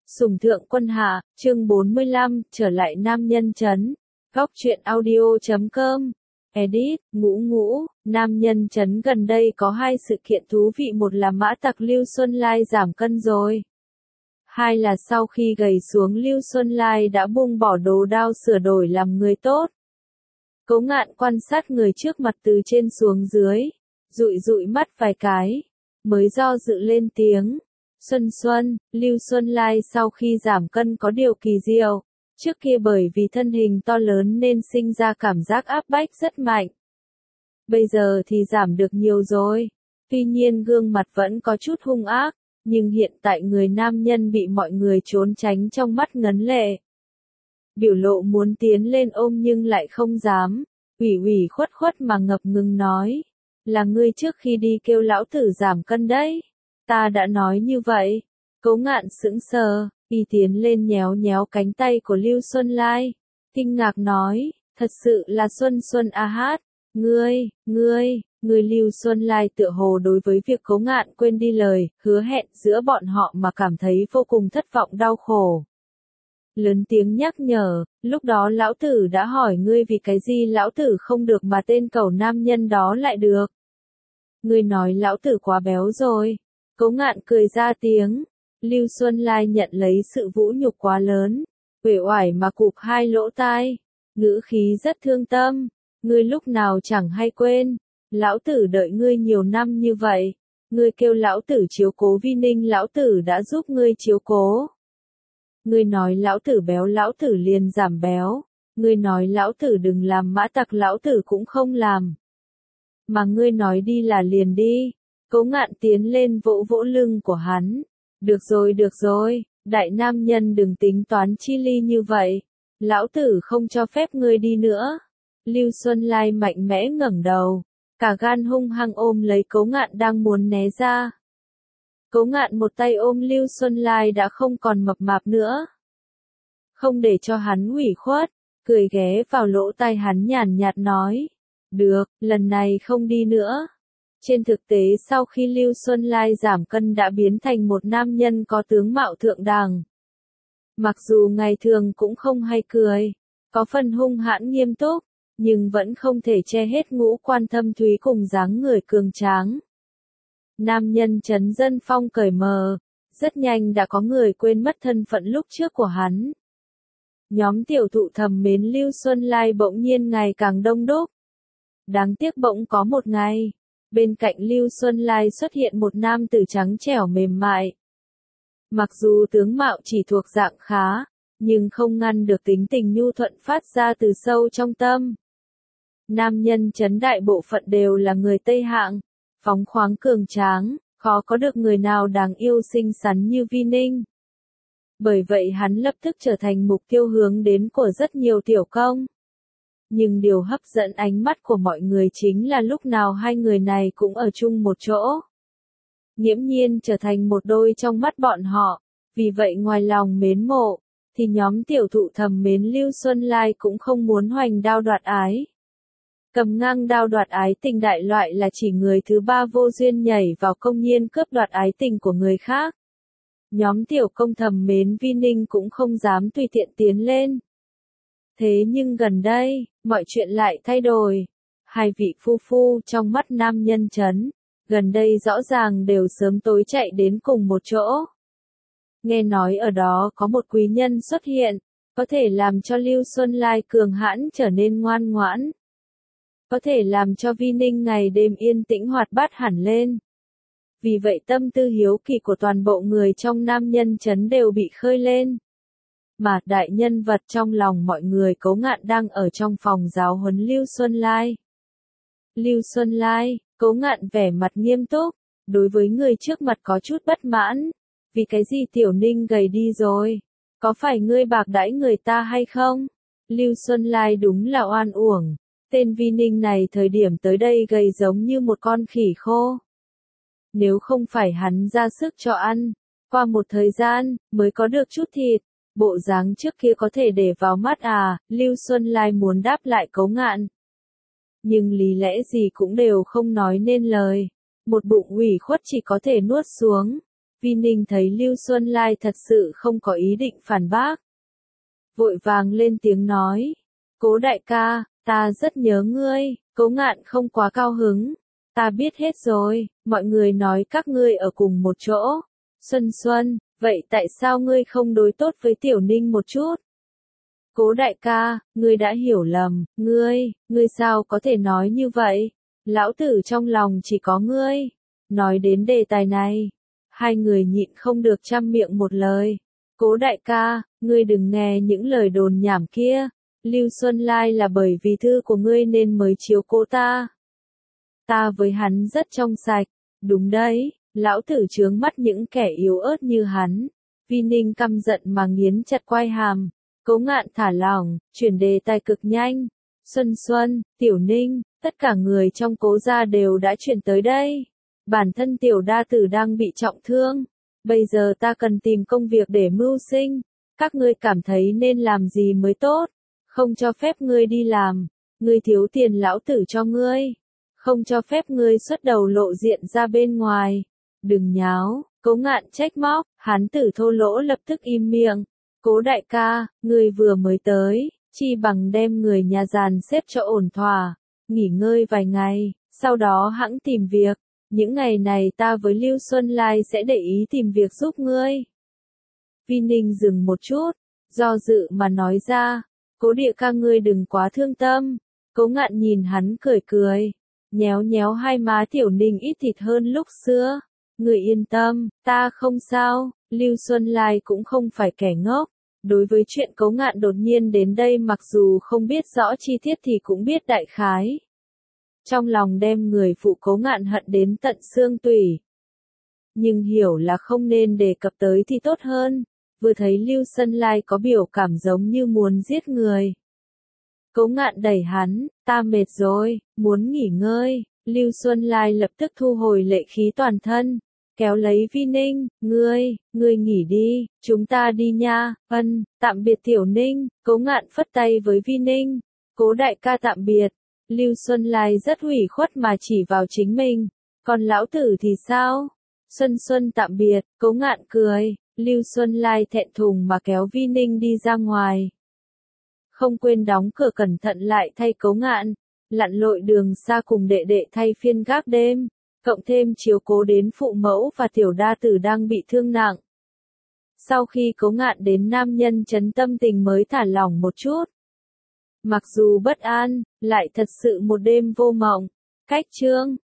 Sủng thượng quân hạ, chương 45, trở lại nam nhân trấn. Góc truyện audio.com. Edit, ngũ, nam nhân trấn gần đây có hai sự kiện thú vị, một là mã tặc Lưu Xuân Lai giảm cân rồi. Hai là sau khi gầy xuống Lưu Xuân Lai đã buông bỏ đồ đao sửa đổi làm người tốt. Cố Ngạn quan sát người trước mặt từ trên xuống dưới, dụi mắt vài cái, mới do dự lên tiếng. Xuân, Lưu Xuân Lai sau khi giảm cân có điều kỳ diệu, trước kia bởi vì thân hình to lớn nên sinh ra cảm giác áp bách rất mạnh. Bây giờ thì giảm được nhiều rồi, tuy nhiên gương mặt vẫn có chút hung ác, nhưng hiện tại người nam nhân bị mọi người trốn tránh trong mắt ngấn lệ. Biểu lộ muốn tiến lên ôm nhưng lại không dám, ủy khuất mà ngập ngừng nói, là ngươi trước khi đi kêu lão tử giảm cân đấy. Ta đã nói như vậy. Cố Ngạn sững sờ, y tiến lên nhéo cánh tay của Lưu Xuân Lai, kinh ngạc nói, thật sự là Xuân a hát, ngươi Lưu Xuân Lai tựa hồ đối với việc Cố Ngạn quên đi lời hứa hẹn giữa bọn họ mà cảm thấy vô cùng thất vọng đau khổ. Lớn tiếng nhắc nhở, lúc đó lão tử đã hỏi ngươi vì cái gì lão tử không được mà tên cẩu nam nhân đó lại được. Ngươi nói lão tử quá béo rồi. Cố Ngạn cười ra tiếng, Lưu Xuân Lai nhận lấy sự vũ nhục quá lớn, uể oải mà cụp hai lỗ tai, ngữ khí rất thương tâm, ngươi lúc nào chẳng hay quên, lão tử đợi ngươi nhiều năm như vậy, ngươi kêu lão tử chiếu cố Vi Ninh lão tử đã giúp ngươi chiếu cố. Ngươi nói lão tử béo lão tử liền giảm béo, ngươi nói lão tử đừng làm mã tặc lão tử cũng không làm. Mà ngươi nói đi là liền đi. Cố Ngạn tiến lên vỗ lưng của hắn. Được rồi, đại nam nhân đừng tính toán chi ly như vậy. Lão tử không cho phép ngươi đi nữa. Lưu Xuân Lai mạnh mẽ ngẩng đầu, cả gan hung hăng ôm lấy Cố Ngạn đang muốn né ra. Cố Ngạn một tay ôm Lưu Xuân Lai đã không còn mập mạp nữa. Không để cho hắn ủy khuất, cười ghé vào lỗ tai hắn nhàn nhạt nói. Được, lần này không đi nữa. Trên thực tế sau khi Lưu Xuân Lai giảm cân đã biến thành một nam nhân có tướng mạo thượng đẳng. Mặc dù ngày thường cũng không hay cười, có phần hung hãn nghiêm túc, nhưng vẫn không thể che hết ngũ quan thâm thúy cùng dáng người cường tráng. Nam nhân trấn dân phong cởi mờ, rất nhanh đã có người quên mất thân phận lúc trước của hắn. Nhóm tiểu thụ thầm mến Lưu Xuân Lai bỗng nhiên ngày càng đông đúc. Đáng tiếc bỗng có một ngày, bên cạnh Lưu Xuân Lai xuất hiện một nam tử trắng trẻo mềm mại. Mặc dù tướng mạo chỉ thuộc dạng khá, nhưng không ngăn được tính tình nhu thuận phát ra từ sâu trong tâm. Nam nhân trấn đại bộ phận đều là người Tây hạng, phóng khoáng cường tráng, khó có được người nào đáng yêu xinh xắn như Vi Ninh. Bởi vậy hắn lập tức trở thành mục tiêu hướng đến của rất nhiều tiểu công. Nhưng điều hấp dẫn ánh mắt của mọi người chính là lúc nào hai người này cũng ở chung một chỗ. Nghiễm nhiên trở thành một đôi trong mắt bọn họ, vì vậy ngoài lòng mến mộ, thì nhóm tiểu thụ thầm mến Lưu Xuân Lai cũng không muốn hoành đao đoạt ái. Cầm ngang đao đoạt ái tình đại loại là chỉ người thứ ba vô duyên nhảy vào công nhiên cướp đoạt ái tình của người khác. Nhóm tiểu công thầm mến Vi Ninh cũng không dám tùy tiện tiến lên. Thế nhưng gần đây, mọi chuyện lại thay đổi. Hai vị phu phu trong mắt nam nhân trấn, gần đây rõ ràng đều sớm tối chạy đến cùng một chỗ. Nghe nói ở đó có một quý nhân xuất hiện, có thể làm cho Lưu Xuân Lai cường hãn trở nên ngoan ngoãn. Có thể làm cho Vi Ninh ngày đêm yên tĩnh hoạt bát hẳn lên. Vì vậy tâm tư hiếu kỳ của toàn bộ người trong nam nhân trấn đều bị khơi lên. Mà đại nhân vật trong lòng mọi người Cố Ngạn đang ở trong phòng giáo huấn Lưu Xuân Lai. Lưu Xuân Lai, Cố Ngạn vẻ mặt nghiêm túc, đối với người trước mặt có chút bất mãn. Vì cái gì Tiểu Ninh gầy đi rồi? Có phải ngươi bạc đãi người ta hay không? Lưu Xuân Lai đúng là oan uổng. Tên Vi Ninh này thời điểm tới đây gầy giống như một con khỉ khô. Nếu không phải hắn ra sức cho ăn, qua một thời gian, mới có được chút thịt. Bộ dáng trước kia có thể để vào mắt à, Lưu Xuân Lai muốn đáp lại Cố Ngạn. Nhưng lý lẽ gì cũng đều không nói nên lời. Một bụng ủy khuất chỉ có thể nuốt xuống. Vi Ninh thấy Lưu Xuân Lai thật sự không có ý định phản bác. Vội vàng lên tiếng nói. Cố đại ca, ta rất nhớ ngươi. Cố Ngạn không quá cao hứng. Ta biết hết rồi, mọi người nói các ngươi ở cùng một chỗ. Xuân Xuân, vậy tại sao ngươi không đối tốt với Tiểu Ninh một chút? Cố đại ca, ngươi đã hiểu lầm, ngươi sao có thể nói như vậy? Lão tử trong lòng chỉ có ngươi. Nói đến đề tài này, hai người nhịn không được trăm miệng một lời. Cố đại ca, ngươi đừng nghe những lời đồn nhảm kia. Lưu Xuân Lai là bởi vì thư của ngươi nên mới chiếu cố ta. Ta với hắn rất trong sạch. Đúng đấy, lão tử chướng mắt những kẻ yếu ớt như hắn. Vi Ninh căm giận mà nghiến chặt quai hàm. Cố Ngạn thả lỏng, chuyển đề tài cực nhanh. Xuân Xuân, Tiểu Ninh, tất cả người trong Cố gia đều đã chuyển tới đây. Bản thân Tiểu đa tử đang bị trọng thương. Bây giờ ta cần tìm công việc để mưu sinh. Các ngươi cảm thấy nên làm gì mới tốt? Không cho phép ngươi đi làm. Ngươi thiếu tiền lão tử cho ngươi. Không cho phép ngươi xuất đầu lộ diện ra bên ngoài. Đừng nháo, Cố Ngạn trách móc, hán tử thô lỗ lập tức im miệng. Cố đại ca, ngươi vừa mới tới, chi bằng đem người nhà giàn xếp cho ổn thỏa, nghỉ ngơi vài ngày, sau đó hẵng tìm việc. Những ngày này ta với Lưu Xuân Lai sẽ để ý tìm việc giúp ngươi. Vi Ninh dừng một chút, do dự mà nói ra, Cố địa ca ngươi đừng quá thương tâm. Cố Ngạn nhìn hắn cười cười, nhéo nhéo hai má Tiểu Ninh ít thịt hơn lúc xưa. Ngươi yên tâm, ta không sao. Lưu Xuân Lai cũng không phải kẻ ngốc. Đối với chuyện Cố Ngạn đột nhiên đến đây mặc dù không biết rõ chi tiết thì cũng biết đại khái. Trong lòng đem người phụ Cố Ngạn hận đến tận xương tủy. Nhưng hiểu là không nên đề cập tới thì tốt hơn. Vừa thấy Lưu Xuân Lai có biểu cảm giống như muốn giết người. Cố Ngạn đẩy hắn, ta mệt rồi, muốn nghỉ ngơi. Lưu Xuân Lai lập tức thu hồi lệ khí toàn thân. Kéo lấy Vi Ninh, ngươi nghỉ đi, chúng ta đi nha. Tạm biệt Tiểu Ninh. Cố Ngạn phất tay với Vi Ninh. Cố đại ca tạm biệt. Lưu Xuân Lai rất ủy khuất mà chỉ vào chính mình. Còn lão tử thì sao? Xuân Xuân tạm biệt. Cố Ngạn cười. Lưu Xuân Lai thẹn thùng mà kéo Vi Ninh đi ra ngoài. Không quên đóng cửa cẩn thận lại thay Cố Ngạn. Lặn lội đường xa cùng đệ đệ thay phiên gác đêm. Cộng thêm chiếu cố đến phụ mẫu và Tiểu đa tử đang bị thương nặng. Sau khi Cố Ngạn đến Nam Nhân Trấn tâm tình mới thả lỏng một chút. Mặc dù bất an, lại thật sự một đêm vô mộng. Cách chương